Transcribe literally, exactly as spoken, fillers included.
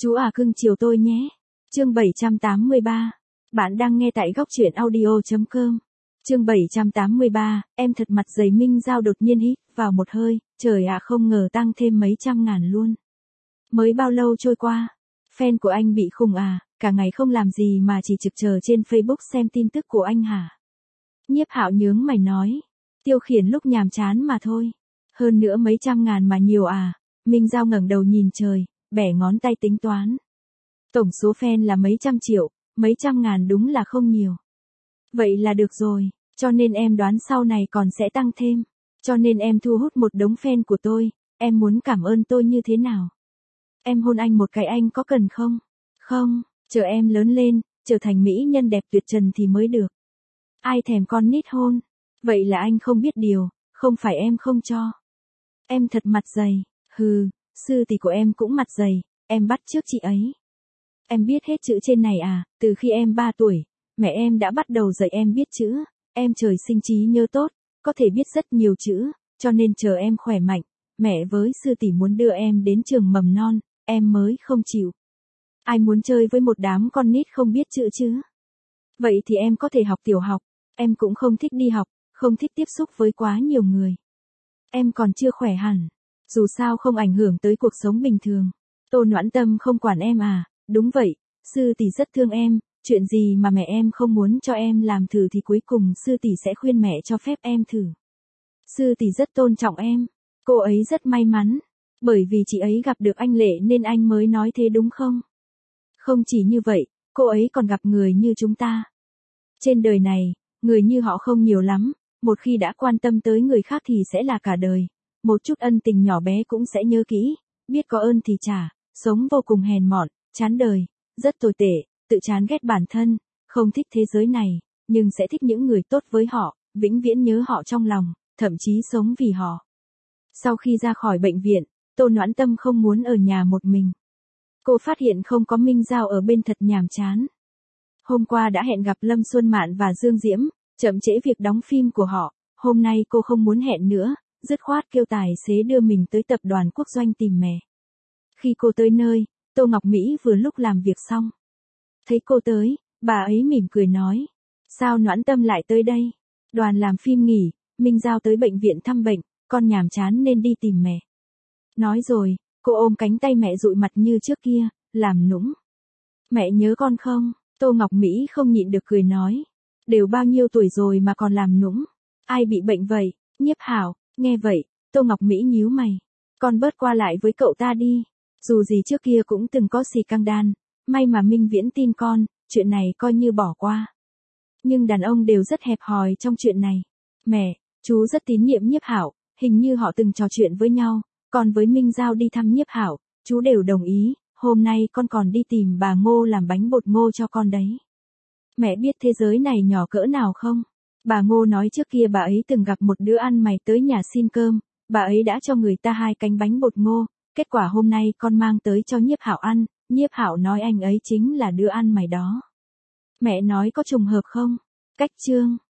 Chú à cưng chiều tôi nhé. Chương bảy trăm tám mươi ba. Bạn đang nghe tại góc truyện audio chấm com. Chương bảy trăm tám mươi ba, em thật mặt dày. Minh Giao đột nhiên hít vào một hơi, trời ạ, không ngờ tăng thêm mấy trăm ngàn luôn. Mới bao lâu trôi qua? Fan của anh bị khùng à, cả ngày không làm gì mà chỉ trực chờ trên Facebook xem tin tức của anh hả? Nhiếp Hạo nhướng mày nói, tiêu khiển lúc nhàm chán mà thôi. Hơn nữa mấy trăm ngàn mà nhiều à? Minh Giao ngẩng đầu nhìn trời, bẻ ngón tay tính toán. Tổng số fan là mấy trăm triệu, mấy trăm ngàn đúng là không nhiều. Vậy là được rồi, cho nên em đoán sau này còn sẽ tăng thêm. Cho nên em thu hút một đống fan của tôi, em muốn cảm ơn tôi như thế nào? Em hôn anh một cái anh có cần không? Không, chờ em lớn lên, trở thành mỹ nhân đẹp tuyệt trần thì mới được. Ai thèm con nít hôn? Vậy là anh không biết điều, không phải em không cho. Em thật mặt dày, hừ, sư tỷ của em cũng mặt dày, em bắt chước chị ấy. Em biết hết chữ trên này à, từ khi em ba tuổi, mẹ em đã bắt đầu dạy em biết chữ, em trời sinh trí nhớ tốt, có thể biết rất nhiều chữ, cho nên chờ em khỏe mạnh, mẹ với sư tỷ muốn đưa em đến trường mầm non, em mới không chịu. Ai muốn chơi với một đám con nít không biết chữ chứ? Vậy thì em có thể học tiểu học, em cũng không thích đi học, không thích tiếp xúc với quá nhiều người. Em còn chưa khỏe hẳn, dù sao không ảnh hưởng tới cuộc sống bình thường. Tô Noãn Tâm không quản em à? Đúng vậy, sư tỷ rất thương em, chuyện gì mà mẹ em không muốn cho em làm thử thì cuối cùng sư tỷ sẽ khuyên mẹ cho phép em thử. Sư tỷ rất tôn trọng em, cô ấy rất may mắn, bởi vì chị ấy gặp được anh Lệ nên anh mới nói thế đúng không? Không chỉ như vậy, cô ấy còn gặp người như chúng ta. Trên đời này, người như họ không nhiều lắm, một khi đã quan tâm tới người khác thì sẽ là cả đời. Một chút ân tình nhỏ bé cũng sẽ nhớ kỹ, biết có ơn thì trả, sống vô cùng hèn mọn, chán đời, rất tồi tệ, tự chán ghét bản thân, không thích thế giới này, nhưng sẽ thích những người tốt với họ, vĩnh viễn nhớ họ trong lòng, thậm chí sống vì họ. Sau khi ra khỏi bệnh viện, Tô Noãn Tâm không muốn ở nhà một mình. Cô phát hiện không có Minh Giao ở bên thật nhàm chán. Hôm qua đã hẹn gặp Lâm Xuân Mạn và Dương Diễm, chậm trễ việc đóng phim của họ, hôm nay cô không muốn hẹn nữa, dứt khoát kêu tài xế đưa mình tới tập đoàn Quốc Doanh tìm mẹ. Khi cô tới nơi, Tô Ngọc Mỹ vừa lúc làm việc xong. Thấy cô tới, bà ấy mỉm cười nói, sao Noãn Tâm lại tới đây? Đoàn làm phim nghỉ, Minh Giao tới bệnh viện thăm bệnh, con nhàm chán nên đi tìm mẹ. Nói rồi, cô ôm cánh tay mẹ dụi mặt như trước kia, làm nũng. Mẹ nhớ con không? Tô Ngọc Mỹ không nhịn được cười nói, đều bao nhiêu tuổi rồi mà còn làm nũng, ai bị bệnh vậy? Nhiếp Hạo, nghe vậy, Tô Ngọc Mỹ nhíu mày, con bớt qua lại với cậu ta đi, dù gì trước kia cũng từng có xì căng đan, may mà Minh Viễn tin con, chuyện này coi như bỏ qua. Nhưng đàn ông đều rất hẹp hòi trong chuyện này. Mẹ, chú rất tín nhiệm Nhiếp Hạo, hình như họ từng trò chuyện với nhau, còn với Minh Giao đi thăm Nhiếp Hạo, chú đều đồng ý, hôm nay con còn đi tìm bà Ngô làm bánh bột ngô cho con đấy. Mẹ biết thế giới này nhỏ cỡ nào không? Bà Ngô nói trước kia bà ấy từng gặp một đứa ăn mày tới nhà xin cơm, bà ấy đã cho người ta hai cánh bánh bột ngô, kết quả hôm nay con mang tới cho Nhiếp Hạo ăn, Nhiếp Hạo nói anh ấy chính là đứa ăn mày đó. Mẹ nói có trùng hợp không? Cách chương